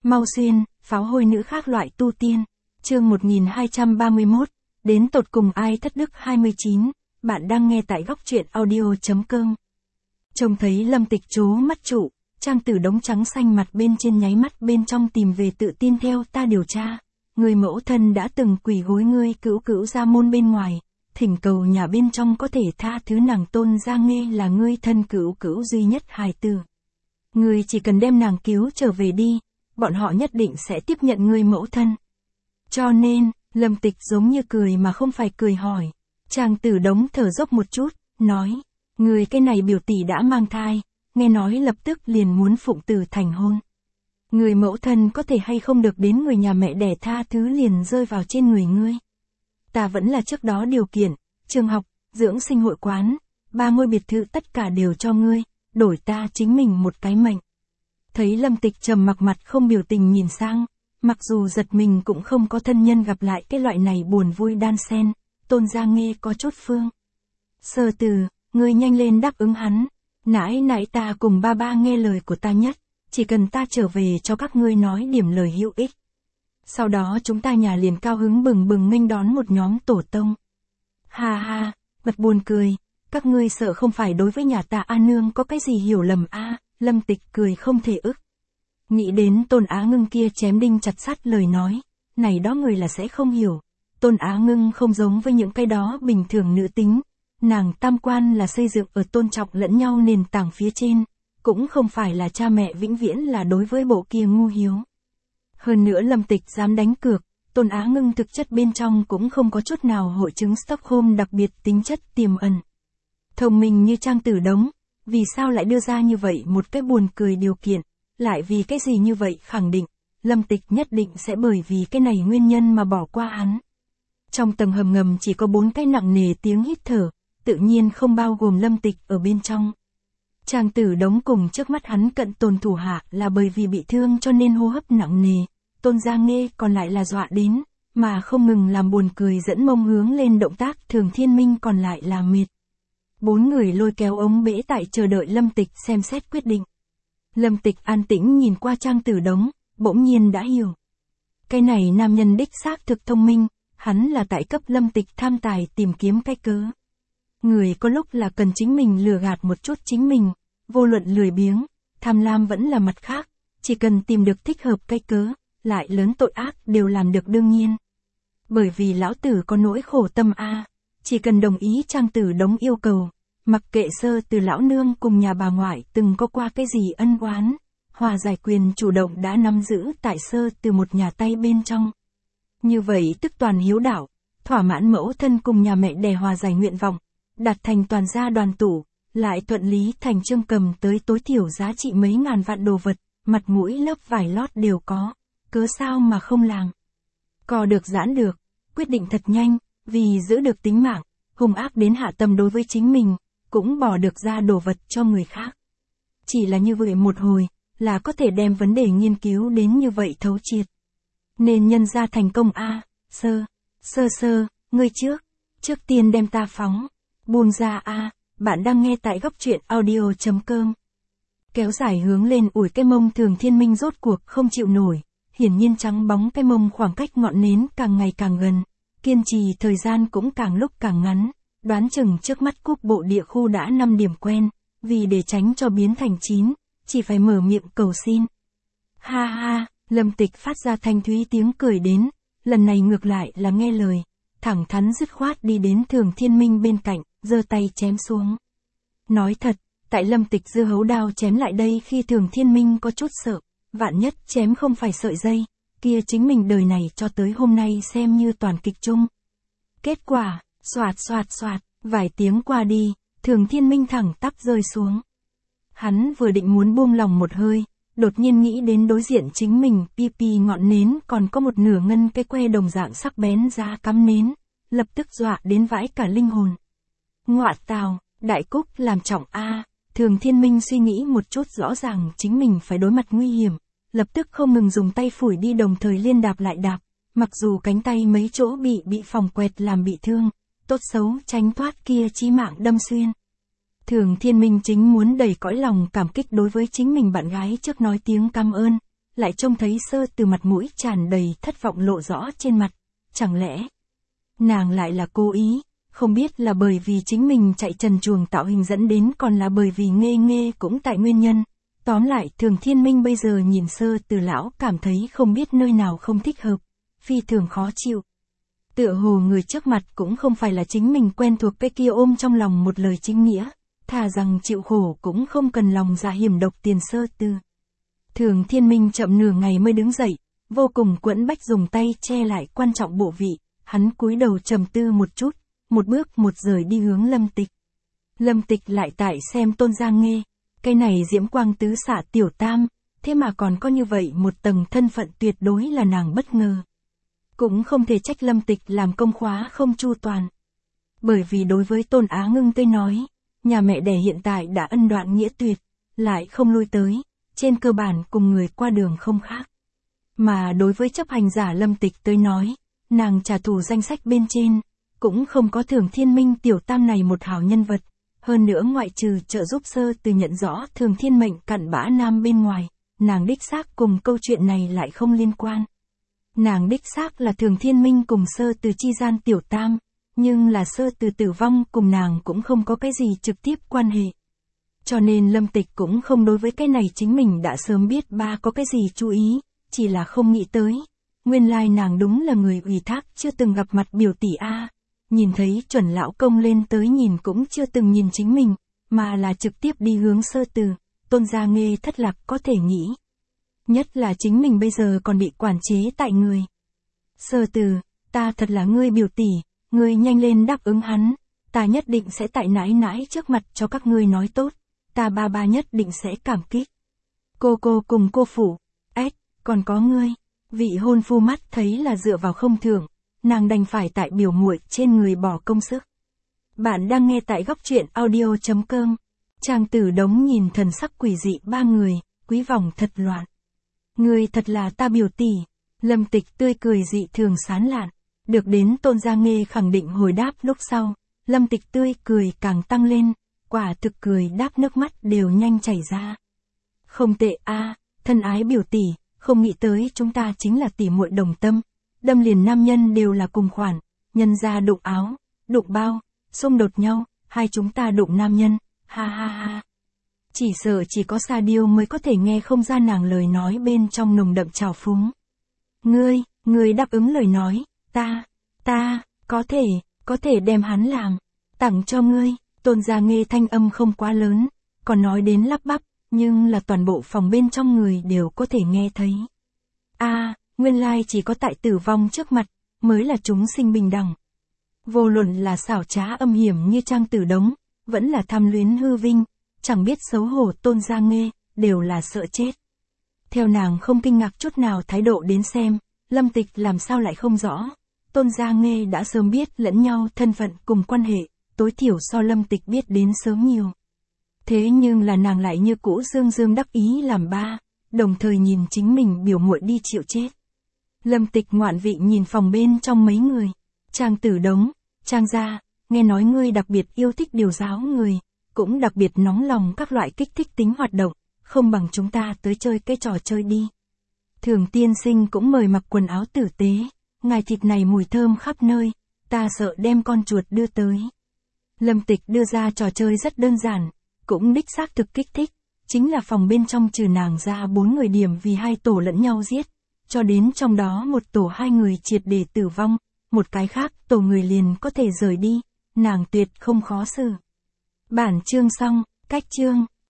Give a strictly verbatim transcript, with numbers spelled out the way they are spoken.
Mau xuyên, pháo hôi nữ khác loại tu tiên. Chương một nghìn hai trăm ba mươi mốt, đến tột cùng ai thất đức hai mươi chín, bạn đang nghe tại góc truyện audio.com. Trông thấy Lâm Tịch trố mắt trụ, Trang Tử đống trắng xanh mặt bên trên nháy mắt bên trong tìm về tự tin theo ta điều tra. Người mẫu thân đã từng quỳ gối ngươi cữu cữu ra môn bên ngoài, thỉnh cầu nhà bên trong có thể tha thứ nàng Tôn Gia Nghê là ngươi thân cữu cữu duy nhất hài tử. Ngươi chỉ cần đem nàng cứu trở về đi, bọn họ nhất định sẽ tiếp nhận ngươi mẫu thân. Cho nên, Lâm Tịch giống như cười mà không phải cười hỏi. Trang Tử đống thở dốc một chút, nói, người cái này biểu tỷ đã mang thai, nghe nói lập tức liền muốn phụng tử thành hôn. Người mẫu thân có thể hay không được đến người nhà mẹ đẻ tha thứ liền rơi vào trên người ngươi. Ta vẫn là trước đó điều kiện, trường học, dưỡng sinh hội quán, ba ngôi biệt thự tất cả đều cho ngươi, đổi ta chính mình một cái mệnh. Thấy Lâm Tịch trầm mặc mặt không biểu tình nhìn sang, mặc dù giật mình cũng không có thân nhân gặp lại cái loại này buồn vui đan xen, Tôn Gia Nghê có chút phương. Sơ Từ, ngươi nhanh lên đáp ứng hắn, nãy nãy ta cùng ba ba nghe lời của ta nhất, chỉ cần ta trở về cho các ngươi nói điểm lời hữu ích. Sau đó chúng ta nhà liền cao hứng bừng bừng nghênh đón một nhóm tổ tông. Ha ha, mặt buồn cười, các ngươi sợ không phải đối với nhà ta A Nương có cái gì hiểu lầm a? Lâm Tịch cười không thể ức. Nghĩ đến Tôn Á Ngưng kia chém đinh chặt sắt lời nói, này đó người là sẽ không hiểu. Tôn Á Ngưng không giống với những cái đó bình thường nữ tính, nàng tam quan là xây dựng ở tôn trọng lẫn nhau nền tảng phía trên, cũng không phải là cha mẹ vĩnh viễn là đối với bộ kia ngu hiếu. Hơn nữa Lâm Tịch dám đánh cược, Tôn Á Ngưng thực chất bên trong cũng không có chút nào hội chứng Stockholm đặc biệt tính chất tiềm ẩn. Thông minh như Trang Tử đống, vì sao lại đưa ra như vậy một cái buồn cười điều kiện, lại vì cái gì như vậy khẳng định, Lâm Tịch nhất định sẽ bởi vì cái này nguyên nhân mà bỏ qua hắn. Trong tầng hầm ngầm chỉ có bốn cái nặng nề tiếng hít thở, tự nhiên không bao gồm Lâm Tịch ở bên trong. Trang Tử đống cùng trước mắt hắn cận tồn thủ hạ là bởi vì bị thương cho nên hô hấp nặng nề, Tôn Gia Nghê còn lại là dọa đến, mà không ngừng làm buồn cười dẫn mông hướng lên động tác Thường Thiên Minh còn lại là mệt. Bốn người lôi kéo ống bể tại chờ đợi Lâm Tịch xem xét quyết định. Lâm Tịch an tĩnh nhìn qua Trang Tử đống, bỗng nhiên đã hiểu. Cái này nam nhân đích xác thực thông minh, hắn là tại cấp Lâm Tịch tham tài tìm kiếm cái cớ. Người có lúc là cần chính mình lừa gạt một chút chính mình, vô luận lười biếng, tham lam vẫn là mặt khác, chỉ cần tìm được thích hợp cái cớ, lại lớn tội ác đều làm được đương nhiên. Bởi vì lão tử có nỗi khổ tâm a, chỉ cần đồng ý Trang Tử đống yêu cầu, mặc kệ Sơ Từ lão nương cùng nhà bà ngoại từng có qua cái gì ân oán, hòa giải quyền chủ động đã nắm giữ tại Sơ Từ một nhà tay bên trong. Như vậy tức toàn hiếu đạo, thỏa mãn mẫu thân cùng nhà mẹ đẻ hòa giải nguyện vọng, đạt thành toàn gia đoàn tụ, lại thuận lý thành chương cầm tới tối thiểu giá trị mấy ngàn vạn đồ vật, mặt mũi lớp vải lót đều có, cớ sao mà không làm. Cò được giãn được, quyết định thật nhanh, vì giữ được tính mạng, hung ác đến hạ tâm đối với chính mình, cũng bỏ được ra đồ vật cho người khác. Chỉ là như vậy một hồi, là có thể đem vấn đề nghiên cứu đến như vậy thấu triệt. Nên nhân ra thành công a, sơ, sơ sơ, ngươi trước, trước tiên đem ta phóng, buông ra a, bạn đang nghe tại góc truyện audio.com. Kéo dài hướng lên ủi cái mông Thường Thiên Minh rốt cuộc không chịu nổi, hiển nhiên trắng bóng cái mông khoảng cách ngọn nến càng ngày càng gần, kiên trì thời gian cũng càng lúc càng ngắn, đoán chừng trước mắt cúp bộ địa khu đã năm điểm quen, vì để tránh cho biến thành chín, chỉ phải mở miệng cầu xin. Ha ha, Lâm Tịch phát ra thanh thúy tiếng cười đến, lần này ngược lại là nghe lời, thẳng thắn dứt khoát đi đến Thường Thiên Minh bên cạnh, giơ tay chém xuống. Nói thật, tại Lâm Tịch dưa hấu đao chém lại đây khi Thường Thiên Minh có chút sợ, vạn nhất chém không phải sợi dây, kia chính mình đời này cho tới hôm nay xem như toàn kịch chung. Kết quả, xoạt xoạt xoạt, vài tiếng qua đi, Thường Thiên Minh thẳng tắp rơi xuống. Hắn vừa định muốn buông lòng một hơi, đột nhiên nghĩ đến đối diện chính mình, pi pi ngọn nến còn có một nửa ngân cái que đồng dạng sắc bén ra cắm nến, lập tức dọa đến vãi cả linh hồn. Ngọa tào, đại cúc làm trọng a, Thường Thiên Minh suy nghĩ một chút rõ ràng chính mình phải đối mặt nguy hiểm, lập tức không ngừng dùng tay phủi đi đồng thời liên đạp lại đạp, mặc dù cánh tay mấy chỗ bị bị phòng quẹt làm bị thương, tốt xấu tránh thoát kia chí mạng đâm xuyên. Thường Thiên Minh chính muốn đầy cõi lòng cảm kích đối với chính mình bạn gái trước nói tiếng cảm ơn, lại trông thấy Sơ Từ mặt mũi tràn đầy thất vọng lộ rõ trên mặt. Chẳng lẽ nàng lại là cố ý, không biết là bởi vì chính mình chạy trần truồng tạo hình dẫn đến còn là bởi vì Nghê Nghê cũng tại nguyên nhân. Tóm lại Thường Thiên Minh bây giờ nhìn Sơ Từ lão cảm thấy không biết nơi nào không thích hợp, phi thường khó chịu. Tựa hồ người trước mặt cũng không phải là chính mình quen thuộc cái kia ôm trong lòng một lời chính nghĩa, thà rằng chịu khổ cũng không cần lòng dạ hiểm độc tiền Sơ Từ. Thường Thiên Minh chậm nửa ngày mới đứng dậy, vô cùng quẫn bách dùng tay che lại quan trọng bộ vị, hắn cúi đầu trầm tư một chút, một bước một rời đi hướng Lâm Tịch. Lâm Tịch lại tại xem Tôn Gia Nghê, cái này diễm quang tứ xạ tiểu tam, thế mà còn có như vậy một tầng thân phận tuyệt đối là nàng bất ngờ. Cũng không thể trách Lâm Tịch làm công khóa không chu toàn. Bởi vì đối với Tôn Á Ngưng tới nói, nhà mẹ đẻ hiện tại đã ân đoạn nghĩa tuyệt, lại không lui tới, trên cơ bản cùng người qua đường không khác. Mà đối với chấp hành giả Lâm Tịch tới nói, nàng trả thù danh sách bên trên, cũng không có Thường Thiên Minh tiểu tam này một hảo nhân vật. Hơn nữa ngoại trừ trợ giúp Sơ Từ nhận rõ Thường Thiên mệnh cặn bã nam bên ngoài, nàng đích xác cùng câu chuyện này lại không liên quan. Nàng đích xác là Thường Thiên Minh cùng Sơ Từ chi gian tiểu tam, nhưng là Sơ Từ tử vong cùng nàng cũng không có cái gì trực tiếp quan hệ. Cho nên Lâm Tịch cũng không đối với cái này chính mình đã sớm biết ba có cái gì chú ý, chỉ là không nghĩ tới. Nguyên lai nàng đúng là người ủy thác chưa từng gặp mặt biểu tỷ A. Nhìn thấy chuẩn lão công lên tới nhìn cũng chưa từng nhìn chính mình, mà là trực tiếp đi hướng Sơ Từ, Tôn Gia Nghê thất lạc có thể nghĩ. Nhất là chính mình bây giờ còn bị quản chế tại người. Sơ Từ, ta thật là ngươi biểu tỷ, ngươi nhanh lên đáp ứng hắn, ta nhất định sẽ tại nãi nãi trước mặt cho các ngươi nói tốt, ta ba ba nhất định sẽ cảm kích. Cô cô cùng cô phụ, ếch, còn có ngươi, vị hôn phu mắt thấy là dựa vào không thưởng. Nàng đành phải tại biểu muội trên người bỏ công sức. Bạn đang nghe tại góc truyện audio chấm com. Trang Tử Đống nhìn thần sắc quỷ dị ba người, quý vòng thật loạn. Người thật là ta biểu tỷ. Lâm Tịch tươi cười dị thường sán lạn. Được đến Tôn Gia Nghê khẳng định hồi đáp lúc sau, Lâm Tịch tươi cười càng tăng lên, quả thực cười đáp nước mắt đều nhanh chảy ra. Không tệ a, thân ái biểu tỷ, không nghĩ tới chúng ta chính là tỷ muội đồng tâm. Đâm liền nam nhân đều là cùng khoản, nhân ra đụng áo, đụng bao, xung đột nhau, hai chúng ta đụng nam nhân, ha ha ha. Chỉ sợ chỉ có Sa Điêu mới có thể nghe không ra nàng lời nói bên trong nồng đậm trào phúng. Ngươi, ngươi đáp ứng lời nói, ta, ta, có thể, có thể đem hắn làm, tặng cho ngươi. Tôn Gia Nghê thanh âm không quá lớn, còn nói đến lắp bắp, nhưng là toàn bộ phòng bên trong người đều có thể nghe thấy. A, nguyên lai chỉ có tại tử vong trước mặt, mới là chúng sinh bình đẳng. Vô luận là xảo trá âm hiểm như Trang Tử Đống, vẫn là tham luyến hư vinh, chẳng biết xấu hổ Tôn Gia Nghê, đều là sợ chết. Theo nàng không kinh ngạc chút nào thái độ đến xem, Lâm Tịch làm sao lại không rõ. Tôn Gia Nghê đã sớm biết lẫn nhau thân phận cùng quan hệ, tối thiểu so Lâm Tịch biết đến sớm nhiều. Thế nhưng là nàng lại như cũ dương dương đắc ý làm ba, đồng thời nhìn chính mình biểu muội đi chịu chết. Lâm Tịch ngoạn vị nhìn phòng bên trong mấy người. Trang Tử Đống, Trang gia, nghe nói ngươi đặc biệt yêu thích điều giáo người, cũng đặc biệt nóng lòng các loại kích thích tính hoạt động, không bằng chúng ta tới chơi cái trò chơi đi. Thường tiên sinh cũng mời mặc quần áo tử tế, ngài thịt này mùi thơm khắp nơi, ta sợ đem con chuột đưa tới. Lâm Tịch đưa ra trò chơi rất đơn giản, cũng đích xác thực kích thích, chính là phòng bên trong trừ nàng ra bốn người điểm vì hai tổ lẫn nhau giết, cho đến trong đó một tổ hai người triệt để tử vong, một cái khác tổ người liền có thể rời đi, nàng tuyệt không khó xử. Bản chương xong, cách chương.